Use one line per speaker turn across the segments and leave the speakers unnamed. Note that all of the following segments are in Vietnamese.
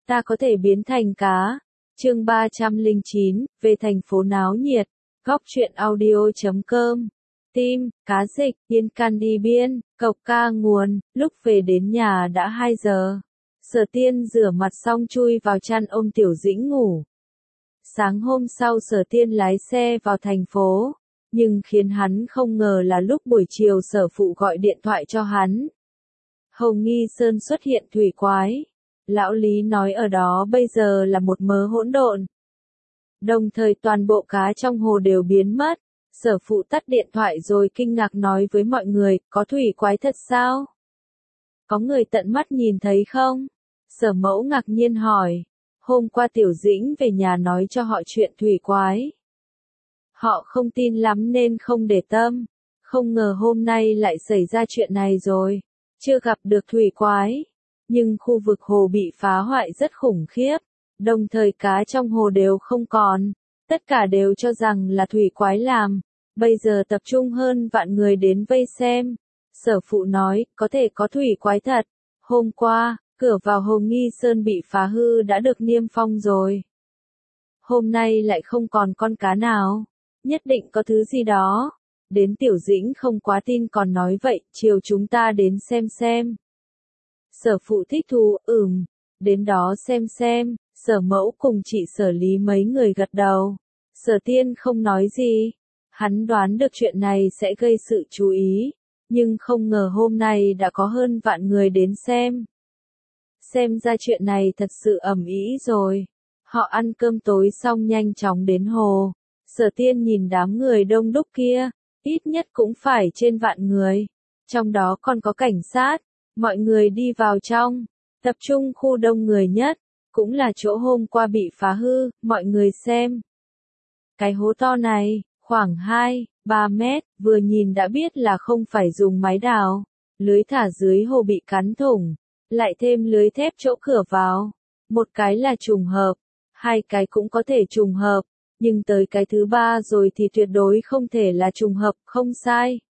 ta có thể biến thành cá. Chương 309, về thành phố náo nhiệt. Góc truyện audio.com. Tim, cá dịch, yên can đi biên, cộc ca nguồn, lúc về đến nhà đã 2 giờ. Sở Tiên rửa mặt xong chui vào chăn ôm Tiểu Dĩnh ngủ. Sáng hôm sau Sở Tiên lái xe vào thành phố, nhưng khiến hắn không ngờ là lúc buổi chiều Sở Phụ gọi điện thoại cho hắn. Hầu Nghi Sơn xuất hiện thủy quái. Lão Lý nói ở đó bây giờ là một mớ hỗn độn. Đồng thời toàn bộ cá trong hồ đều biến mất. Sở Phụ tắt điện thoại rồi kinh ngạc nói với mọi người, có thủy quái thật sao? Có người tận mắt nhìn thấy không? Sở Mẫu ngạc nhiên hỏi. Hôm qua Tiểu Dĩnh về nhà nói cho họ chuyện thủy quái. Họ không tin lắm nên không để tâm. Không ngờ hôm nay lại xảy ra chuyện này rồi. Chưa gặp được thủy quái. Nhưng khu vực hồ bị phá hoại rất khủng khiếp. Đồng thời cá trong hồ đều không còn. Tất cả đều cho rằng là thủy quái làm. Bây giờ tập trung hơn vạn người đến vây xem. Sở Phụ nói, có thể có thủy quái thật. Hôm qua, cửa vào Hồ Nghi Sơn bị phá hư đã được niêm phong rồi. Hôm nay lại không còn con cá nào. Nhất định có thứ gì đó. Đến Tiểu Dĩnh không quá tin còn nói vậy, chiều chúng ta đến xem. Sở Phụ thích thú, đến đó xem. Sở Mẫu cùng chị Sở Lý mấy người gật đầu. Sở Tiên không nói gì. Hắn đoán được chuyện này sẽ gây sự chú ý. Nhưng không ngờ hôm nay đã có hơn vạn người đến xem. Xem ra chuyện này thật sự ầm ĩ rồi. Họ ăn cơm tối xong nhanh chóng đến hồ. Sở Tiên nhìn đám người đông đúc kia. Ít nhất cũng phải trên vạn người. Trong đó còn có cảnh sát. Mọi người đi vào trong. Tập trung khu đông người nhất. Cũng là chỗ hôm qua bị phá hư. Mọi người xem. Cái hố to này, khoảng 2-3 mét. Vừa nhìn đã biết là không phải dùng máy đào. Lưới thả dưới hồ bị cắn thủng. Lại thêm lưới thép chỗ cửa vào. Một cái là trùng hợp. 2 cái cũng có thể trùng hợp. Nhưng tới cái thứ 3 rồi thì tuyệt đối không thể là trùng hợp, không sai.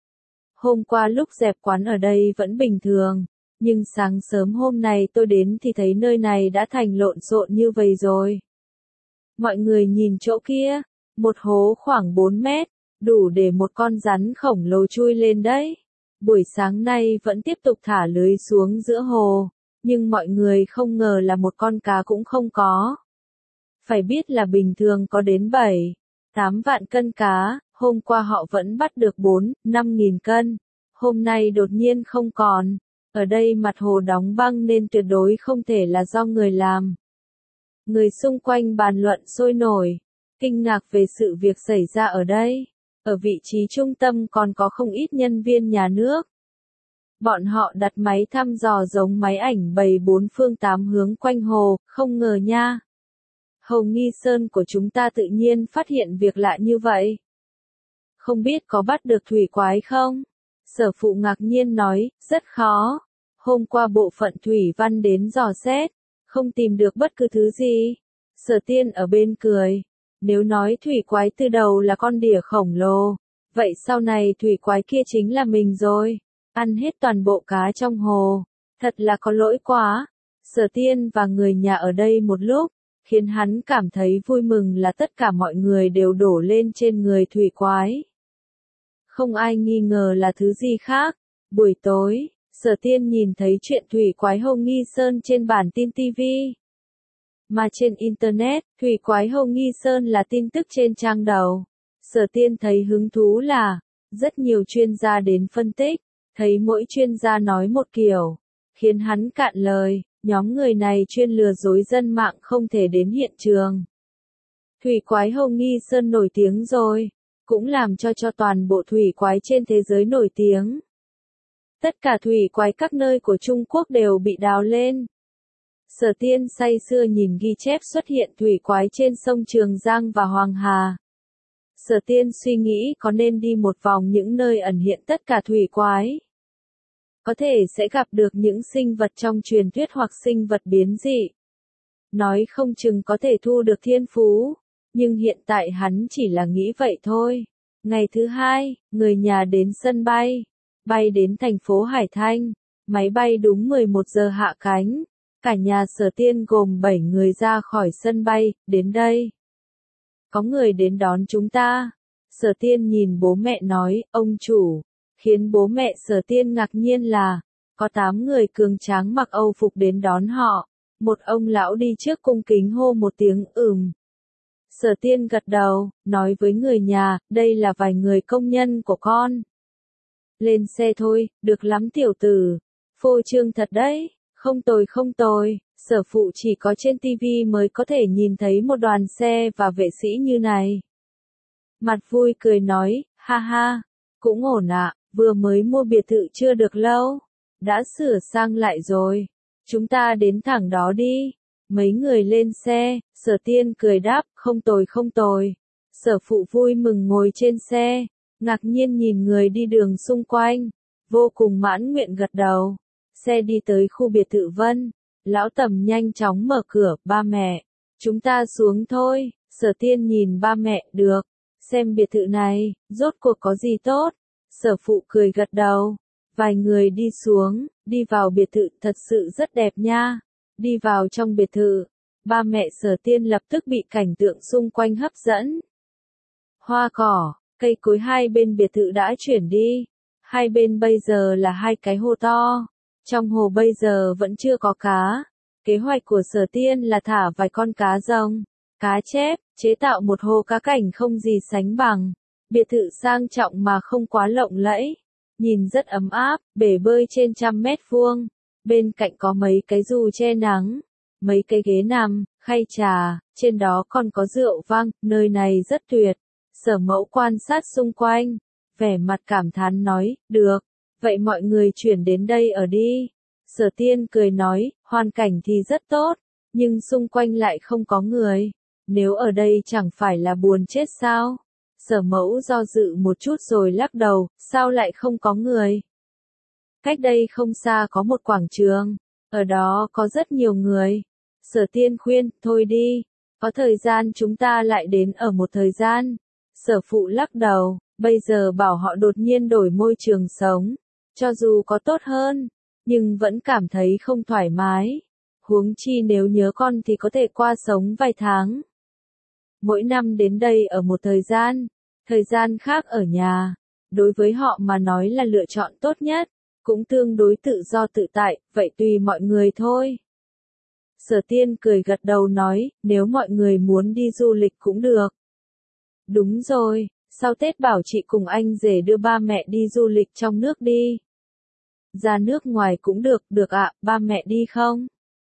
Hôm qua lúc dẹp quán ở đây vẫn bình thường. Nhưng sáng sớm hôm nay tôi đến thì thấy nơi này đã thành lộn xộn như vậy rồi. Mọi người nhìn chỗ kia. Một hố khoảng 4 mét. Đủ để một con rắn khổng lồ chui lên đấy. Buổi sáng nay vẫn tiếp tục thả lưới xuống giữa hồ. Nhưng mọi người không ngờ là một con cá cũng không có. Phải biết là bình thường có đến 7-8 vạn cân cá, hôm qua họ vẫn bắt được 4-5 nghìn cân. Hôm nay đột nhiên không còn. Ở đây mặt hồ đóng băng nên tuyệt đối không thể là do người làm. Người xung quanh bàn luận sôi nổi, kinh ngạc về sự việc xảy ra ở đây. Ở vị trí trung tâm còn có không ít nhân viên nhà nước. Bọn họ đặt máy thăm dò giống máy ảnh bầy 4 phương 8 hướng quanh hồ, không ngờ nha. Hồ Nghi Sơn của chúng ta tự nhiên phát hiện việc lạ như vậy. Không biết có bắt được thủy quái không? Sở Phụ ngạc nhiên nói, rất khó. Hôm qua bộ phận thủy văn đến dò xét, không tìm được bất cứ thứ gì. Sở Tiên ở bên cười. Nếu nói thủy quái từ đầu là con đỉa khổng lồ, vậy sau này thủy quái kia chính là mình rồi. Ăn hết toàn bộ cá trong hồ. Thật là có lỗi quá. Sở Tiên và người nhà ở đây một lúc, khiến hắn cảm thấy vui mừng là tất cả mọi người đều đổ lên trên người thủy quái. Không ai nghi ngờ là thứ gì khác. Buổi tối, Sở Tiên nhìn thấy chuyện thủy quái Hồ Nghi Sơn trên bản tin TV. Mà trên Internet, thủy quái Hồ Nghi Sơn là tin tức trên trang đầu. Sở Tiên thấy hứng thú là, rất nhiều chuyên gia đến phân tích, thấy mỗi chuyên gia nói một kiểu, khiến hắn cạn lời. Nhóm người này chuyên lừa dối dân mạng không thể đến hiện trường. Thủy quái Hồ Nghi Sơn nổi tiếng rồi, cũng làm cho toàn bộ thủy quái trên thế giới nổi tiếng. Tất cả thủy quái các nơi của Trung Quốc đều bị đào lên. Sở Tiên say sưa nhìn ghi chép xuất hiện thủy quái trên sông Trường Giang và Hoàng Hà. Sở Tiên suy nghĩ có nên đi một vòng những nơi ẩn hiện tất cả thủy quái. Có thể sẽ gặp được những sinh vật trong truyền thuyết hoặc sinh vật biến dị. Nói không chừng có thể thu được thiên phú. Nhưng hiện tại hắn chỉ là nghĩ vậy thôi. Ngày thứ 2, người nhà đến sân bay. Bay đến thành phố Hải Thanh. Máy bay đúng 11 giờ hạ cánh. Cả nhà Sở Tiên gồm 7 người ra khỏi sân bay, đến đây. Có người đến đón chúng ta. Sở Tiên nhìn bố mẹ nói, ông chủ. Khiến bố mẹ Sở Tiên ngạc nhiên là, có 8 người cường tráng mặc Âu phục đến đón họ. Một ông lão đi trước cung kính hô một tiếng Sở Tiên gật đầu, nói với người nhà, đây là vài người công nhân của con. Lên xe thôi, được lắm tiểu tử. Phô trương thật đấy, không tồi không tồi. Sở phụ chỉ có trên tivi mới có thể nhìn thấy một đoàn xe và vệ sĩ như này. Mặt vui cười nói, ha ha, cũng ổn ạ, vừa mới mua biệt thự chưa được lâu. Đã sửa sang lại rồi. Chúng ta đến thẳng đó đi. Mấy người lên xe, Sở Tiên cười đáp, không tồi không tồi. Sở phụ vui mừng ngồi trên xe, ngạc nhiên nhìn người đi đường xung quanh, vô cùng mãn nguyện gật đầu. Xe đi tới khu biệt thự Vân, lão Tầm nhanh chóng mở cửa, ba mẹ, chúng ta xuống thôi. Sở Tiên nhìn ba mẹ, được, xem biệt thự này, rốt cuộc có gì tốt. Sở phụ cười gật đầu, vài người đi xuống, đi vào biệt thự, thật sự rất đẹp nha. Đi vào trong biệt thự, ba mẹ Sở Tiên lập tức bị cảnh tượng xung quanh hấp dẫn. Hoa cỏ, cây cối hai bên biệt thự đã chuyển đi, hai bên bây giờ là hai cái hồ to. Trong hồ bây giờ vẫn chưa có cá. Kế hoạch của Sở Tiên là thả vài con cá rồng, cá chép, chế tạo một hồ cá cảnh không gì sánh bằng. Biệt thự sang trọng mà không quá lộng lẫy, nhìn rất ấm áp, bể bơi trên 100 mét vuông. Bên cạnh có mấy cái dù che nắng, mấy cái ghế nằm, khay trà, trên đó còn có rượu vang, nơi này rất tuyệt. Sở Mẫu quan sát xung quanh, vẻ mặt cảm thán nói, được, vậy mọi người chuyển đến đây ở đi. Sở Tiên cười nói, hoàn cảnh thì rất tốt, nhưng xung quanh lại không có người. Nếu ở đây chẳng phải là buồn chết sao? Sở Mẫu do dự một chút rồi lắc đầu, sao lại không có người? Cách đây không xa có một quảng trường, ở đó có rất nhiều người. Sở Tiên khuyên, thôi đi, có thời gian chúng ta lại đến ở một thời gian. Sở phụ lắc đầu, bây giờ bảo họ đột nhiên đổi môi trường sống, cho dù có tốt hơn, nhưng vẫn cảm thấy không thoải mái. Huống chi nếu nhớ con thì có thể qua sống vài tháng. Mỗi năm đến đây ở một thời gian khác ở nhà, đối với họ mà nói là lựa chọn tốt nhất, cũng tương đối tự do tự tại, vậy tùy mọi người thôi. Sở Tiên cười gật đầu nói, nếu mọi người muốn đi du lịch cũng được. Đúng rồi, sau Tết bảo chị cùng anh rể đưa ba mẹ đi du lịch trong nước đi. Ra nước ngoài cũng được, được ạ, ba mẹ đi không?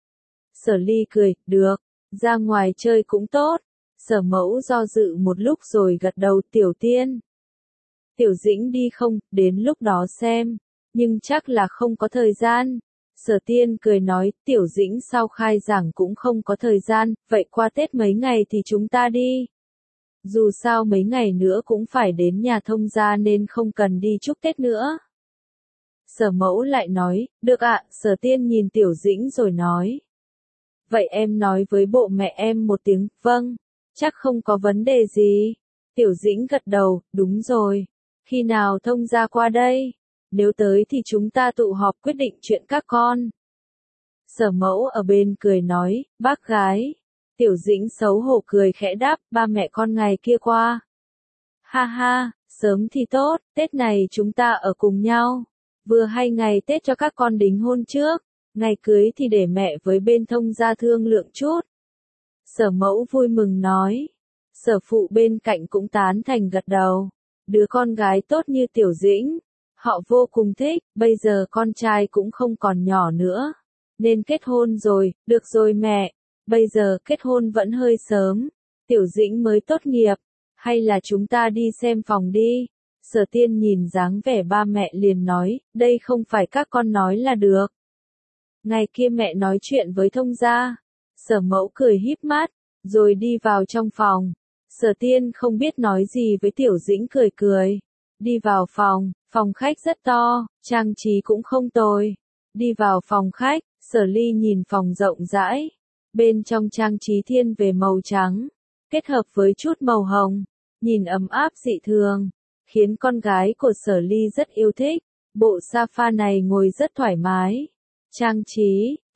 Sở Ly cười, được, ra ngoài chơi cũng tốt. Sở Mẫu do dự một lúc rồi gật đầu, Tiểu Tiên. Tiểu Dĩnh đi không, đến lúc đó xem, nhưng chắc là không có thời gian. Sở Tiên cười nói, Tiểu Dĩnh sau khai giảng cũng không có thời gian, vậy qua Tết mấy ngày thì chúng ta đi. Dù sao mấy ngày nữa cũng phải đến nhà thông gia nên không cần đi chúc Tết nữa. Sở Mẫu lại nói, được ạ, Sở Tiên nhìn Tiểu Dĩnh rồi nói. Vậy em nói với bộ mẹ em một tiếng, vâng, chắc không có vấn đề gì. Tiểu Dĩnh gật đầu, đúng rồi, khi nào thông gia qua đây? Nếu tới thì chúng ta tụ họp quyết định chuyện các con. Sở Mẫu ở bên cười nói, bác gái. Tiểu Dĩnh xấu hổ cười khẽ đáp, ba mẹ con ngày kia qua. Ha ha, sớm thì tốt, Tết này chúng ta ở cùng nhau. Vừa hay ngày Tết cho các con đính hôn trước, ngày cưới thì để mẹ với bên thông gia thương lượng chút. Sở Mẫu vui mừng nói. Sở phụ bên cạnh cũng tán thành gật đầu. Đứa con gái tốt như Tiểu Dĩnh, họ vô cùng thích, bây giờ con trai cũng không còn nhỏ nữa. Nên kết hôn rồi, được rồi mẹ, bây giờ kết hôn vẫn hơi sớm. Tiểu Dĩnh mới tốt nghiệp, hay là chúng ta đi xem phòng đi. Sở Tiên nhìn dáng vẻ ba mẹ liền nói, đây không phải các con nói là được. Ngày kia mẹ nói chuyện với thông gia. Sở Mẫu cười híp mắt, rồi đi vào trong phòng. Sở Tiên không biết nói gì với Tiểu Dĩnh cười cười. Đi vào phòng, phòng khách rất to, trang trí cũng không tồi. Đi vào phòng khách, Sở Ly nhìn phòng rộng rãi. Bên trong trang trí thiên về màu trắng, kết hợp với chút màu hồng, nhìn ấm áp dị thường, khiến con gái của Sở Ly rất yêu thích. Bộ sofa này ngồi rất thoải mái. Trang trí,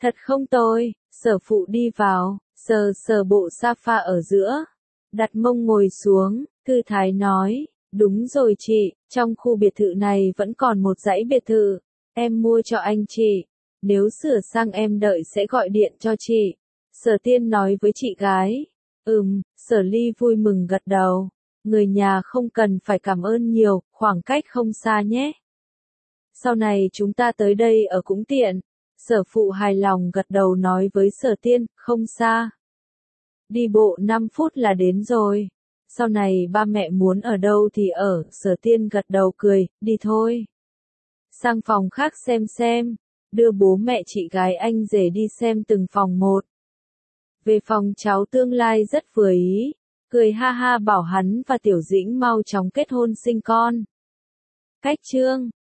Thật không tồi, Sở Phụ đi vào, sờ sờ bộ sofa ở giữa, đặt mông ngồi xuống, thư thái nói, đúng rồi chị, trong khu biệt thự này vẫn còn một dãy biệt thự, em mua cho anh chị, nếu sửa sang em đợi sẽ gọi điện cho chị. Sở Tiên nói với chị gái. Sở Ly vui mừng gật đầu, người nhà không cần phải cảm ơn nhiều, khoảng cách không xa nhé. Sau này chúng ta tới đây ở cũng tiện. Sở Phụ hài lòng gật đầu nói với Sở Tiên, không xa. Đi bộ 5 phút là đến rồi. Sau này ba mẹ muốn ở đâu thì ở, Sở Tiên gật đầu cười, đi thôi. Sang phòng khác xem, đưa bố mẹ chị gái anh rể đi xem từng phòng một. Về phòng cháu tương lai rất vừa ý, cười ha ha bảo hắn và Tiểu Dĩnh mau chóng kết hôn sinh con. Cách chương